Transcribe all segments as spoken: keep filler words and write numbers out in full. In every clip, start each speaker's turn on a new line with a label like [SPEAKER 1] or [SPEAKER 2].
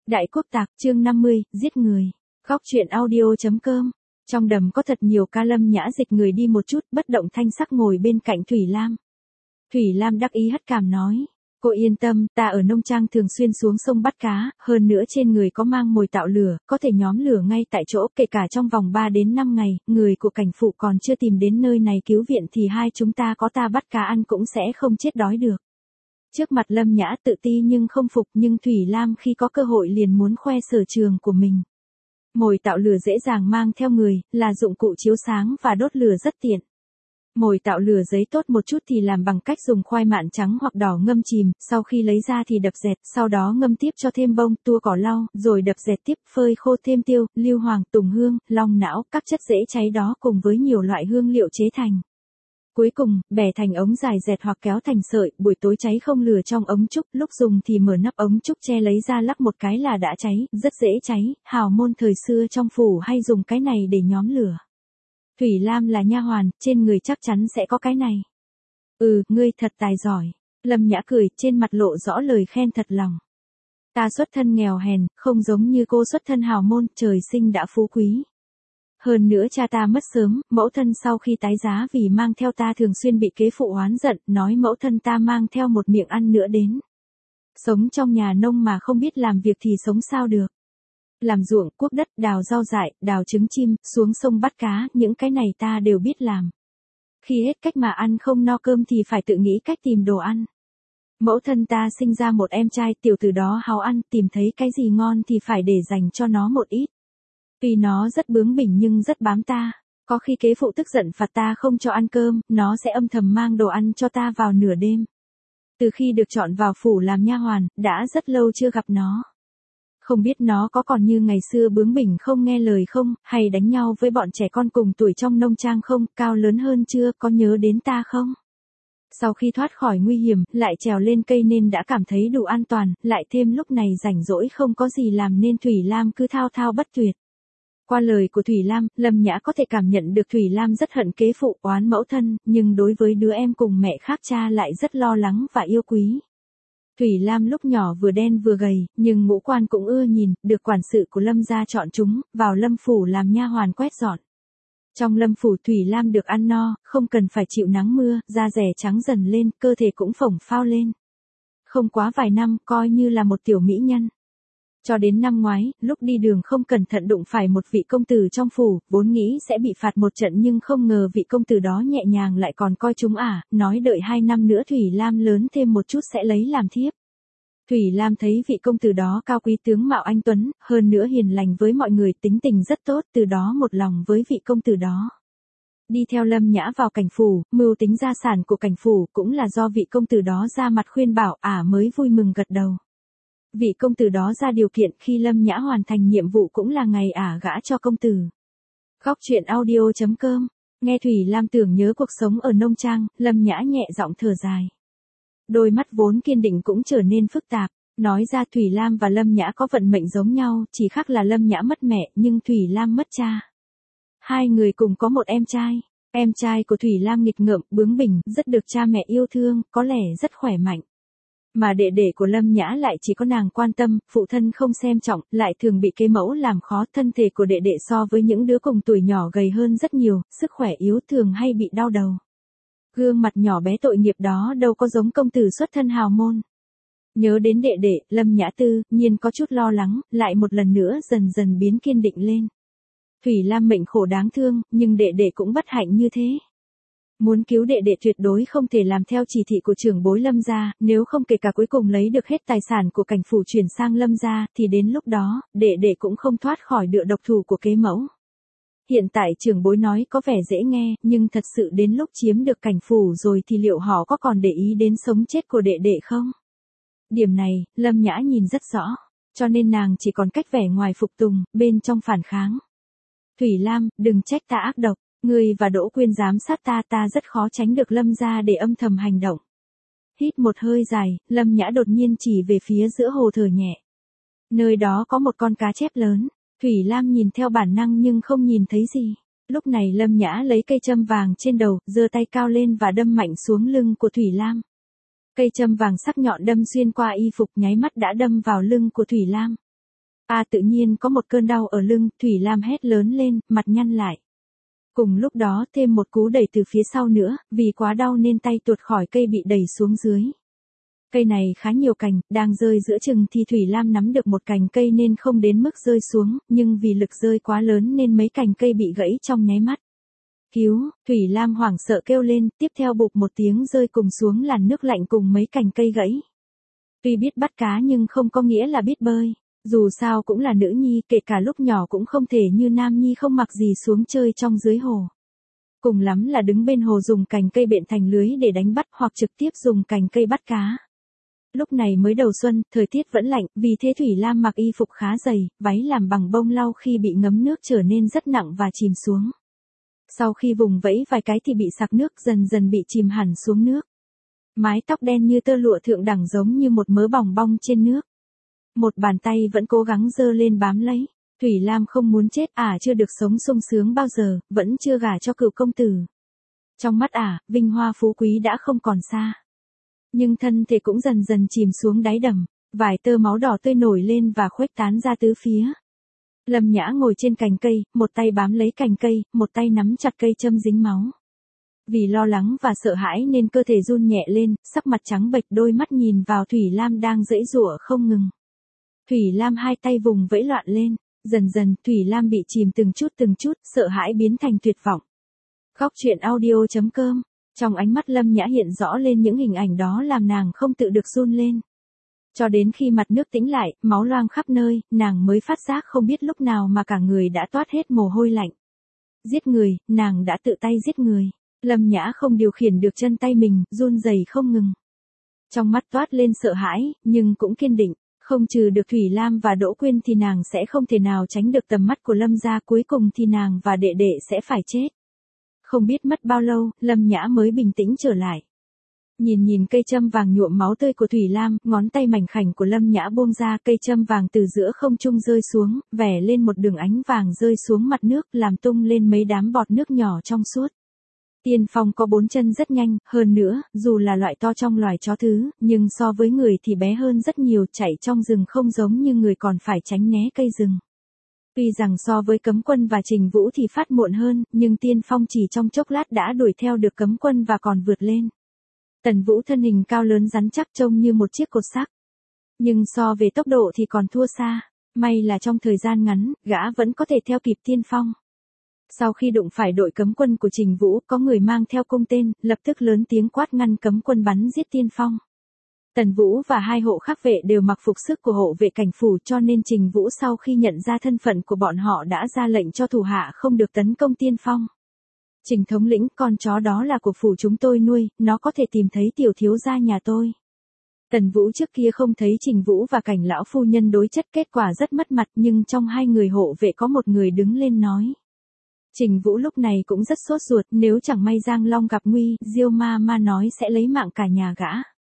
[SPEAKER 1] Đại Quốc Tạc, chương năm mươi, giết người. Góc truyện audio.com. Trong đầm có thật nhiều ca. Lâm Nhã dịch người đi một chút, bất động thanh sắc ngồi bên cạnh Thủy Lam. Thủy Lam đắc ý hất cảm nói. Cô yên tâm, ta ở nông trang thường xuyên xuống sông bắt cá, hơn nữa trên người có mang mồi tạo lửa, có thể nhóm lửa ngay tại chỗ, kể cả trong vòng ba đến năm ngày, người của cảnh phụ còn chưa tìm đến nơi này cứu viện thì hai chúng ta có ta bắt cá ăn cũng sẽ không chết đói được. Trước mặt Lâm Nhã tự ti nhưng không phục, nhưng Thủy Lam khi có cơ hội liền muốn khoe sở trường của mình. Mồi tạo lửa dễ dàng mang theo người, là dụng cụ chiếu sáng và đốt lửa rất tiện. Mồi tạo lửa giấy tốt một chút thì làm bằng cách dùng khoai mạn trắng hoặc đỏ ngâm chìm, sau khi lấy ra thì đập dẹt, sau đó ngâm tiếp cho thêm bông, tua cỏ lau, rồi đập dẹt tiếp, phơi khô thêm tiêu, lưu hoàng, tùng hương, long não, các chất dễ cháy đó cùng với nhiều loại hương liệu chế thành. Cuối cùng, bẻ thành ống dài dẹt hoặc kéo thành sợi, buổi tối cháy không lửa trong ống trúc, lúc dùng thì mở nắp ống trúc che lấy ra lắc một cái là đã cháy, rất dễ cháy, hào môn thời xưa trong phủ hay dùng cái này để nhóm lửa. Thủy Lam là nha hoàn, trên người chắc chắn sẽ có cái này. Ừ, ngươi thật tài giỏi. Lâm Nhã cười, trên mặt lộ rõ lời khen thật lòng. Ta xuất thân nghèo hèn, không giống như cô xuất thân hào môn, trời sinh đã phú quý. Hơn nữa cha ta mất sớm, mẫu thân sau khi tái giá vì mang theo ta thường xuyên bị kế phụ oán giận, nói mẫu thân ta mang theo một miệng ăn nữa đến. Sống trong nhà nông mà không biết làm việc thì sống sao được. Làm ruộng, cuốc đất, đào rau dại, đào trứng chim, xuống sông bắt cá, những cái này ta đều biết làm. Khi hết cách mà ăn không no cơm thì phải tự nghĩ cách tìm đồ ăn. Mẫu thân ta sinh ra một em trai, tiểu tử đó háo ăn, tìm thấy cái gì ngon thì phải để dành cho nó một ít. Vì nó rất bướng bỉnh nhưng rất bám ta, có khi kế phụ tức giận phạt ta không cho ăn cơm, nó sẽ âm thầm mang đồ ăn cho ta vào nửa đêm. Từ khi được chọn vào phủ làm nha hoàn, đã rất lâu chưa gặp nó. Không biết nó có còn như ngày xưa bướng bỉnh không nghe lời không, hay đánh nhau với bọn trẻ con cùng tuổi trong nông trang không, cao lớn hơn chưa, có nhớ đến ta không? Sau khi thoát khỏi nguy hiểm, lại trèo lên cây nên đã cảm thấy đủ an toàn, lại thêm lúc này rảnh rỗi không có gì làm nên Thủy Lam cứ thao thao bất tuyệt. Qua lời của Thủy Lam, Lâm Nhã có thể cảm nhận được Thủy Lam rất hận kế phụ oán mẫu thân, nhưng đối với đứa em cùng mẹ khác cha lại rất lo lắng và yêu quý. Thủy Lam lúc nhỏ vừa đen vừa gầy, nhưng ngũ quan cũng ưa nhìn, được quản sự của Lâm gia chọn chúng, vào Lâm phủ làm nha hoàn quét dọn. Trong Lâm phủ Thủy Lam được ăn no, không cần phải chịu nắng mưa, da rẻ trắng dần lên, cơ thể cũng phồng phao lên. Không quá vài năm, coi như là một tiểu mỹ nhân. Cho đến năm ngoái, lúc đi đường không cẩn thận đụng phải một vị công tử trong phủ, vốn nghĩ sẽ bị phạt một trận nhưng không ngờ vị công tử đó nhẹ nhàng lại còn coi chúng ả, nói đợi hai năm nữa Thủy Lam lớn thêm một chút sẽ lấy làm thiếp. Thủy Lam thấy vị công tử đó cao quý tướng mạo anh tuấn, hơn nữa hiền lành với mọi người, tính tình rất tốt, từ đó một lòng với vị công tử đó. Đi theo Lâm Nhã vào cảnh phủ, mưu tính gia sản của cảnh phủ cũng là do vị công tử đó ra mặt khuyên bảo, ả mới vui mừng gật đầu. Vị công tử đó ra điều kiện khi Lâm Nhã hoàn thành nhiệm vụ cũng là ngày ả gả cho công tử. Góc truyện audio.com. Nghe Thủy Lam tưởng nhớ cuộc sống ở nông trang, Lâm Nhã nhẹ giọng thở dài. Đôi mắt vốn kiên định cũng trở nên phức tạp, nói ra Thủy Lam và Lâm Nhã có vận mệnh giống nhau, chỉ khác là Lâm Nhã mất mẹ nhưng Thủy Lam mất cha. Hai người cùng có một em trai, em trai của Thủy Lam nghịch ngợm, bướng bỉnh, rất được cha mẹ yêu thương, có lẽ rất khỏe mạnh. Mà đệ đệ của Lâm Nhã lại chỉ có nàng quan tâm, phụ thân không xem trọng, lại thường bị kế mẫu làm khó, thân thể của đệ đệ so với những đứa cùng tuổi nhỏ gầy hơn rất nhiều, sức khỏe yếu thường hay bị đau đầu. Gương mặt nhỏ bé tội nghiệp đó đâu có giống công tử xuất thân hào môn. Nhớ đến đệ đệ, Lâm Nhã tự nhiên có chút lo lắng, lại một lần nữa dần dần biến kiên định lên. Thủy Lam mệnh khổ đáng thương, nhưng đệ đệ cũng bất hạnh như thế. Muốn cứu đệ đệ tuyệt đối không thể làm theo chỉ thị của trưởng bối Lâm gia, nếu không kể cả cuối cùng lấy được hết tài sản của cảnh phủ chuyển sang Lâm gia, thì đến lúc đó, đệ đệ cũng không thoát khỏi đựa độc thủ của kế mẫu. Hiện tại trưởng bối nói có vẻ dễ nghe, nhưng thật sự đến lúc chiếm được cảnh phủ rồi thì liệu họ có còn để ý đến sống chết của đệ đệ không? Điểm này, Lâm Nhã nhìn rất rõ, cho nên nàng chỉ còn cách vẻ ngoài phục tùng, bên trong phản kháng. Thủy Lam, đừng trách ta ác độc. Ngươi và Đỗ Quyên giám sát ta, ta rất khó tránh được Lâm gia để âm thầm hành động. Hít một hơi dài, Lâm Nhã đột nhiên chỉ về phía giữa hồ thở nhẹ. Nơi đó có một con cá chép lớn. Thủy Lam nhìn theo bản năng nhưng không nhìn thấy gì. Lúc này Lâm Nhã lấy cây châm vàng trên đầu, giơ tay cao lên và đâm mạnh xuống lưng của Thủy Lam. Cây châm vàng sắc nhọn đâm xuyên qua y phục, nháy mắt đã đâm vào lưng của Thủy Lam. A tự nhiên có một cơn đau ở lưng, Thủy Lam hét lớn lên, mặt nhăn lại. Cùng lúc đó thêm một cú đẩy từ phía sau nữa, vì quá đau nên tay tuột khỏi cây bị đẩy xuống dưới. Cây này khá nhiều cành, đang rơi giữa chừng thì Thủy Lam nắm được một cành cây nên không đến mức rơi xuống, nhưng vì lực rơi quá lớn nên mấy cành cây bị gãy trong nháy mắt. Cứu, Thủy Lam hoảng sợ kêu lên, tiếp theo bụp một tiếng rơi cùng xuống làn nước lạnh cùng mấy cành cây gãy. Tuy biết bắt cá nhưng không có nghĩa là biết bơi. Dù sao cũng là nữ nhi, kể cả lúc nhỏ cũng không thể như nam nhi không mặc gì xuống chơi trong dưới hồ. Cùng lắm là đứng bên hồ dùng cành cây bện thành lưới để đánh bắt hoặc trực tiếp dùng cành cây bắt cá. Lúc này mới đầu xuân, thời tiết vẫn lạnh, vì thế Thủy Lam mặc y phục khá dày, váy làm bằng bông lau khi bị ngấm nước trở nên rất nặng và chìm xuống. Sau khi vùng vẫy vài cái thì bị sặc nước, dần dần bị chìm hẳn xuống nước. Mái tóc đen như tơ lụa thượng đẳng giống như một mớ bòng bong trên nước. Một bàn tay vẫn cố gắng giơ lên bám lấy. Thủy Lam không muốn chết, ả à, chưa được sống sung sướng bao giờ, vẫn chưa gả cho cựu công tử. Trong mắt ả, à, vinh hoa phú quý đã không còn xa. Nhưng thân thể cũng dần dần chìm xuống đáy đầm, vài tơ máu đỏ tươi nổi lên và khuếch tán ra tứ phía. Lâm Nhã ngồi trên cành cây, một tay bám lấy cành cây, một tay nắm chặt cây châm dính máu. Vì lo lắng và sợ hãi nên cơ thể run nhẹ lên, sắc mặt trắng bệch, đôi mắt nhìn vào Thủy Lam đang giãy giụa không ngừng. Thủy Lam hai tay vùng vẫy loạn lên, dần dần Thủy Lam bị chìm từng chút từng chút, sợ hãi biến thành tuyệt vọng. Góc truyện audio chấm com. Trong ánh mắt Lâm Nhã hiện rõ lên những hình ảnh đó làm nàng không tự được run lên. Cho đến khi mặt nước tĩnh lại, máu loang khắp nơi, nàng mới phát giác không biết lúc nào mà cả người đã toát hết mồ hôi lạnh. Giết người, nàng đã tự tay giết người. Lâm Nhã không điều khiển được chân tay mình, run rẩy không ngừng. Trong mắt toát lên sợ hãi, nhưng cũng kiên định. Không trừ được Thủy Lam và Đỗ Quyên thì nàng sẽ không thể nào tránh được tầm mắt của Lâm gia, cuối cùng thì nàng và đệ đệ sẽ phải chết. Không biết mất bao lâu, Lâm Nhã mới bình tĩnh trở lại. Nhìn nhìn cây châm vàng nhuộm máu tươi của Thủy Lam, ngón tay mảnh khảnh của Lâm Nhã buông ra, cây châm vàng từ giữa không trung rơi xuống, vẽ lên một đường ánh vàng rơi xuống mặt nước, làm tung lên mấy đám bọt nước nhỏ trong suốt. Tiên Phong có bốn chân rất nhanh, hơn nữa, dù là loại to trong loài chó thứ, nhưng so với người thì bé hơn rất nhiều, chạy trong rừng không giống như người còn phải tránh né cây rừng. Tuy rằng so với Cấm Quân và Trình Vũ thì phát muộn hơn, nhưng Tiên Phong chỉ trong chốc lát đã đuổi theo được Cấm Quân và còn vượt lên. Tần Vũ thân hình cao lớn rắn chắc trông như một chiếc cột sắt. Nhưng so về tốc độ thì còn thua xa, may là trong thời gian ngắn, gã vẫn có thể theo kịp Tiên Phong. Sau khi đụng phải đội Cấm Quân của Trình Vũ, có người mang theo cung tên, lập tức lớn tiếng quát ngăn Cấm Quân bắn giết Tiên Phong. Tần Vũ và hai hộ khắc vệ đều mặc phục sức của hộ vệ cảnh phủ, cho nên Trình Vũ sau khi nhận ra thân phận của bọn họ đã ra lệnh cho thủ hạ không được tấn công Tiên Phong. Trình thống lĩnh, con chó đó là của phủ chúng tôi nuôi, nó có thể tìm thấy tiểu thiếu gia nhà tôi. Tần Vũ trước kia không thấy Trình Vũ và Cảnh lão phu nhân đối chất, kết quả rất mất mặt, nhưng trong hai người hộ vệ có một người đứng lên nói. Trình Vũ lúc này cũng rất sốt ruột, nếu chẳng may Giang Long gặp nguy, Diêu ma ma nói sẽ lấy mạng cả nhà gã.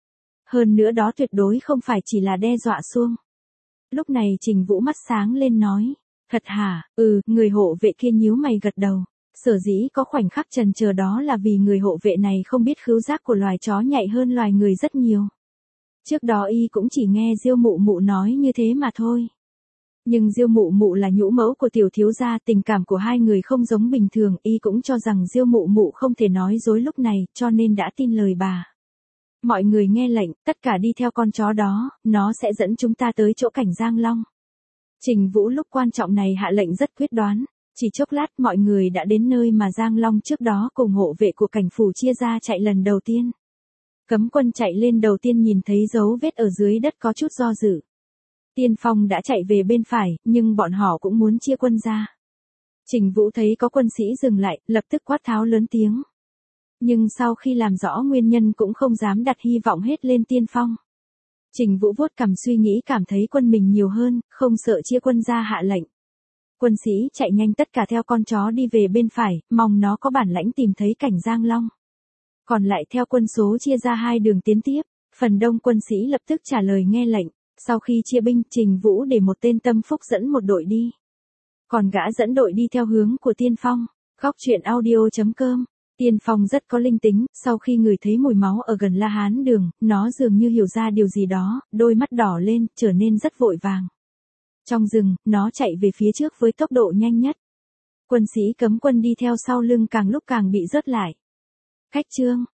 [SPEAKER 1] Hơn nữa đó tuyệt đối không phải chỉ là đe dọa suông. Lúc này Trình Vũ mắt sáng lên nói. Thật hả? Ừ, người hộ vệ kia nhíu mày gật đầu. Sở dĩ có khoảnh khắc chần chờ đó là vì người hộ vệ này không biết khứu giác của loài chó nhạy hơn loài người rất nhiều. Trước đó y cũng chỉ nghe Diêu mụ mụ nói như thế mà thôi. Nhưng Diêu mụ mụ là nhũ mẫu của tiểu thiếu gia, tình cảm của hai người không giống bình thường, y cũng cho rằng Diêu mụ mụ không thể nói dối lúc này, cho nên đã tin lời bà. Mọi người nghe lệnh, tất cả đi theo con chó đó, nó sẽ dẫn chúng ta tới chỗ Cảnh Giang Long. Trình Vũ lúc quan trọng này hạ lệnh rất quyết đoán, chỉ chốc lát mọi người đã đến nơi mà Giang Long trước đó cùng hộ vệ của cảnh phủ chia ra chạy lần đầu tiên. Cấm Quân chạy lên đầu tiên nhìn thấy dấu vết ở dưới đất có chút do dự. Tiên Phong đã chạy về bên phải, nhưng bọn họ cũng muốn chia quân ra. Trình Vũ thấy có quân sĩ dừng lại, lập tức quát tháo lớn tiếng. Nhưng sau khi làm rõ nguyên nhân cũng không dám đặt hy vọng hết lên Tiên Phong. Trình Vũ vuốt cằm suy nghĩ, cảm thấy quân mình nhiều hơn, không sợ chia quân ra hạ lệnh. Quân sĩ chạy nhanh tất cả theo con chó đi về bên phải, mong nó có bản lãnh tìm thấy Cảnh Giang Long. Còn lại theo quân số chia ra hai đường tiến tiếp, phần đông quân sĩ lập tức trả lời nghe lệnh. Sau khi chia binh, Trình Vũ để một tên tâm phúc dẫn một đội đi. Còn gã dẫn đội đi theo hướng của Tiên Phong. Góc truyện audio chấm com. Tiên Phong rất có linh tính, sau khi ngửi thấy mùi máu ở gần La Hán Đường, nó dường như hiểu ra điều gì đó, đôi mắt đỏ lên, trở nên rất vội vàng. Trong rừng, nó chạy về phía trước với tốc độ nhanh nhất. Quân sĩ cấm quân đi theo sau lưng càng lúc càng bị rớt lại. Khách trương,